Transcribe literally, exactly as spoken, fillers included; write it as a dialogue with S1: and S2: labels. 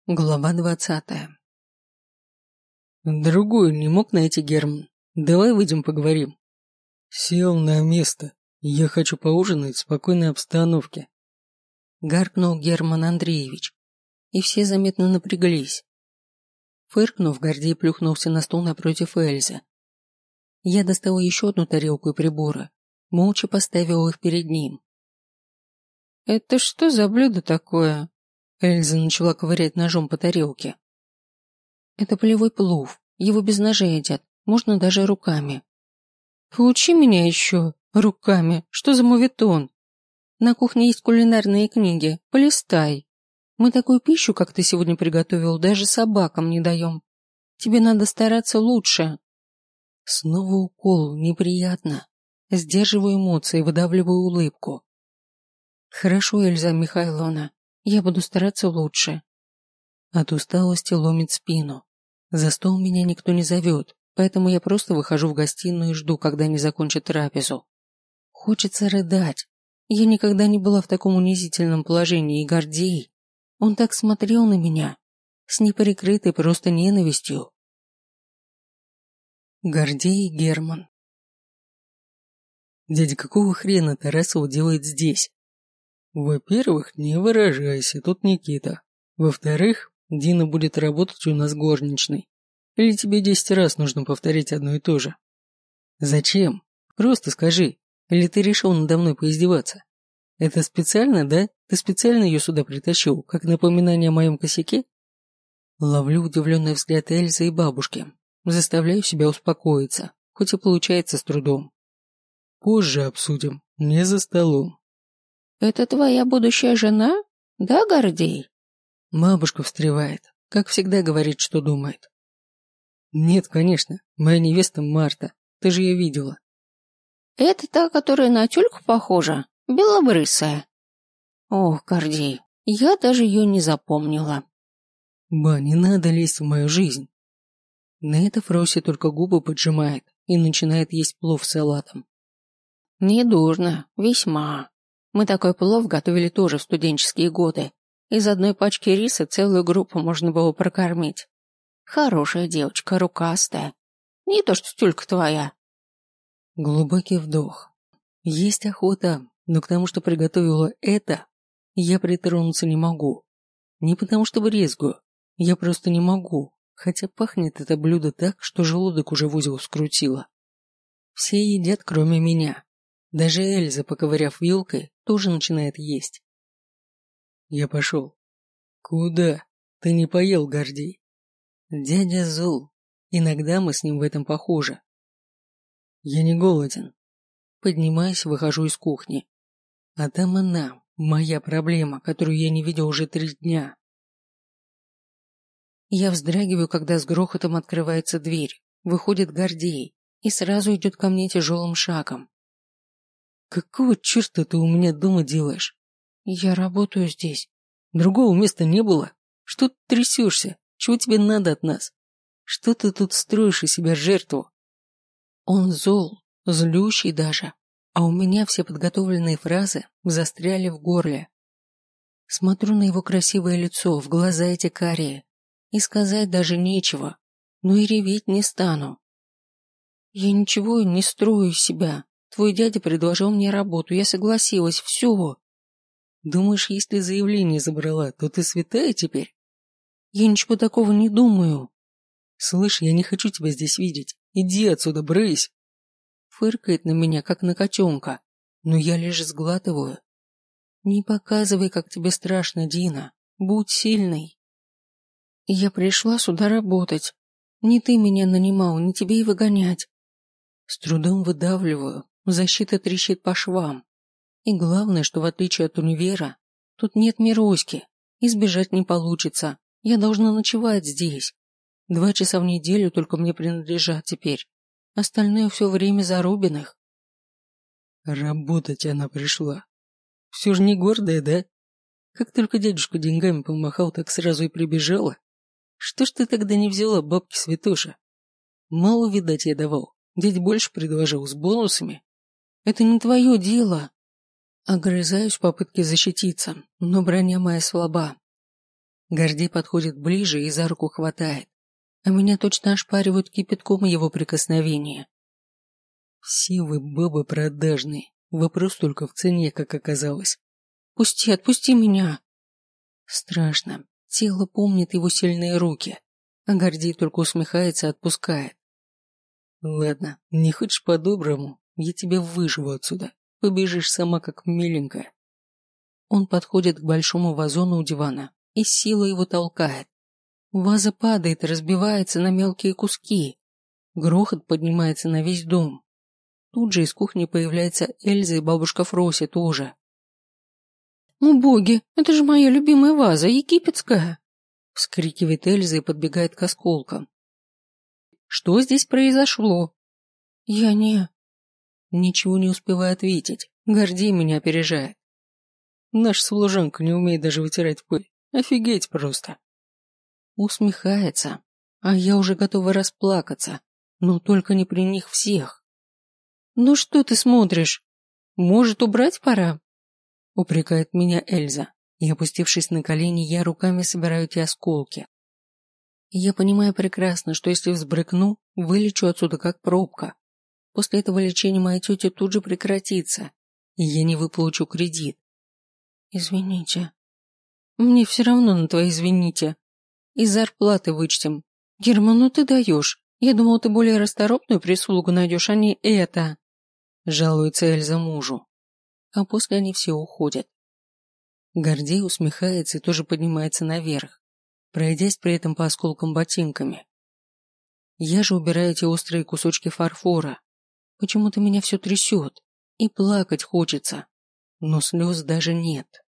S1: Глава двадцатая. Другую не мог найти, Герман. Давай выйдем поговорим. Сел на место. Я хочу поужинать в спокойной обстановке. Гаркнул Герман Андреевич. И все заметно напряглись. Фыркнув, Гордей плюхнулся на стол напротив Эльзы. Я достала еще одну тарелку и приборы. Молча поставила их перед ним. «Это что за блюдо такое?» Эльза начала ковырять ножом по тарелке. «Это полевой плов. Его без ножей едят. Можно даже руками». «Поучи меня еще. Руками. Что за моветон? На кухне есть кулинарные книги. Полистай. Мы такую пищу, как ты сегодня приготовил, даже собакам не даем. Тебе надо стараться лучше». Снова укол. Неприятно. Сдерживаю эмоции, выдавливаю улыбку. «Хорошо, Эльза Михайловна. Я буду стараться лучше». От усталости ломит спину. За стол меня никто не зовет, поэтому я просто выхожу в гостиную и жду, когда они закончат трапезу. Хочется рыдать. Я никогда не была в таком унизительном положении, и Гордей. Он так смотрел на меня, с неприкрытой просто ненавистью. Гордей и Герман. Дядя, какого хрена Тарасова делает здесь? Во-первых, не выражайся, тут Никита. Во-вторых, Дина будет работать у нас горничной. Или тебе десять раз нужно повторить одно и то же? Зачем? Просто скажи. Или ты решил надо мной поиздеваться? Это специально, да? Ты специально ее сюда притащил, как напоминание о моем косяке? Ловлю удивленный взгляд Эльзы и бабушки. Заставляю себя успокоиться, хоть и получается с трудом. Позже обсудим, не за столом. «Это твоя будущая жена? Да, Гордей?» Бабушка встревает, как всегда говорит, что думает. «Нет, конечно, моя невеста Марта, ты же ее видела». «Это та, которая на тюльку похожа, белобрысая?» «Ох, Гордей, я даже ее не запомнила». «Ба, не надо лезть в мою жизнь». На это Фрося только губы поджимает и начинает есть плов с салатом. «Недурно, весьма. Мы такой плов готовили тоже в студенческие годы. Из одной пачки риса целую группу можно было прокормить. Хорошая девочка, рукастая. Не то что тюлька твоя». Глубокий вдох. Есть охота, но к тому, что приготовила это, я притронуться не могу. Не потому что брезгую, я просто не могу, хотя пахнет это блюдо так, что желудок уже в узел скрутило. Все едят, кроме меня. Даже Эльза, поковыряв вилкой, тоже начинает есть. Я пошел. Куда? Ты не поел, Гордей. Дядя зол. Иногда мы с ним в этом похожи. Я не голоден. Поднимаюсь, выхожу из кухни. А там она, моя проблема, которую я не видел уже три дня. Я вздрагиваю, когда с грохотом открывается дверь. Выходит Гордей и сразу идет ко мне тяжелым шагом. «Какого черта ты у меня дома делаешь?» «Я работаю здесь». «Другого места не было? Что ты трясешься? Чего тебе надо от нас? Что ты тут строишь из себя жертву?» Он зол, злющий даже, а у меня все подготовленные фразы застряли в горле. Смотрю на его красивое лицо, в глаза эти карие, и сказать даже нечего, но и реветь не стану. «Я ничего не строю из себя. Твой дядя предложил мне работу, я согласилась, все». «Думаешь, если заявление забрала, то ты святая теперь?» «Я ничего такого не думаю». «Слышь, я не хочу тебя здесь видеть. Иди отсюда, брысь!» Фыркает на меня, как на котенка, но я лишь сглатываю. «Не показывай, как тебе страшно, Дина. Будь сильной». «Я пришла сюда работать. Не ты меня нанимал, не тебе и выгонять». С трудом выдавливаю, защита трещит по швам. И главное, что в отличие от универа, тут нет Мироськи, избежать не получится. Я должна ночевать здесь. Два часа в неделю только мне принадлежат теперь. Остальное все время зарубленных. Работать она пришла. Все же не гордая, да? Как только дядюшка деньгами помахал, так сразу и прибежала. Что ж ты тогда не взяла бабки святоша? Мало, видать, я давал. Дядь больше предложил с бонусами. Это не твое дело. Огрызаюсь в попытке защититься, но броня моя слаба. Гордей подходит ближе и за руку хватает, а меня точно ошпаривают кипятком его прикосновения. Все вы бабы продажные, вопрос только в цене, как оказалось. Пусти, отпусти меня. Страшно, тело помнит его сильные руки, а Гордей только усмехается и отпускает. Ладно, не хочешь по-доброму, я тебя выживу отсюда, побежишь сама как миленькая. Он подходит к большому вазону у дивана и с силой его толкает. Ваза падает и разбивается на мелкие куски. Грохот поднимается на весь дом. Тут же из кухни появляется Эльза и бабушка Фрося тоже. «О боги, это же моя любимая ваза, египетская!» Вскрикивает Эльза и подбегает к осколкам. «Что здесь произошло?» «Я не...» Ничего не успеваю ответить. Гордей меня опережает. Наша служанка не умеет даже вытирать пыль. Офигеть просто. Усмехается, а я уже готова расплакаться, но только не при них всех. «Ну что ты смотришь? Может, убрать пора?» Упрекает меня Эльза, и, опустившись на колени, я руками собираю эти осколки. Я понимаю прекрасно, что если взбрыкну, вылечу отсюда как пробка. После этого лечения моя тетя тут же прекратится, и я не выплачу кредит. Извините. Мне все равно на твои извините. Из зарплаты вычтем. Герман, ну ты даешь. Я думал, ты более расторопную прислугу найдешь, а не это. Жалуется Эльза мужу. А после они все уходят. Гордей усмехается и тоже поднимается наверх, пройдясь при этом по осколкам ботинками. Я же убираю эти острые кусочки фарфора. Почему-то меня все трясет, и плакать хочется, но слез даже нет.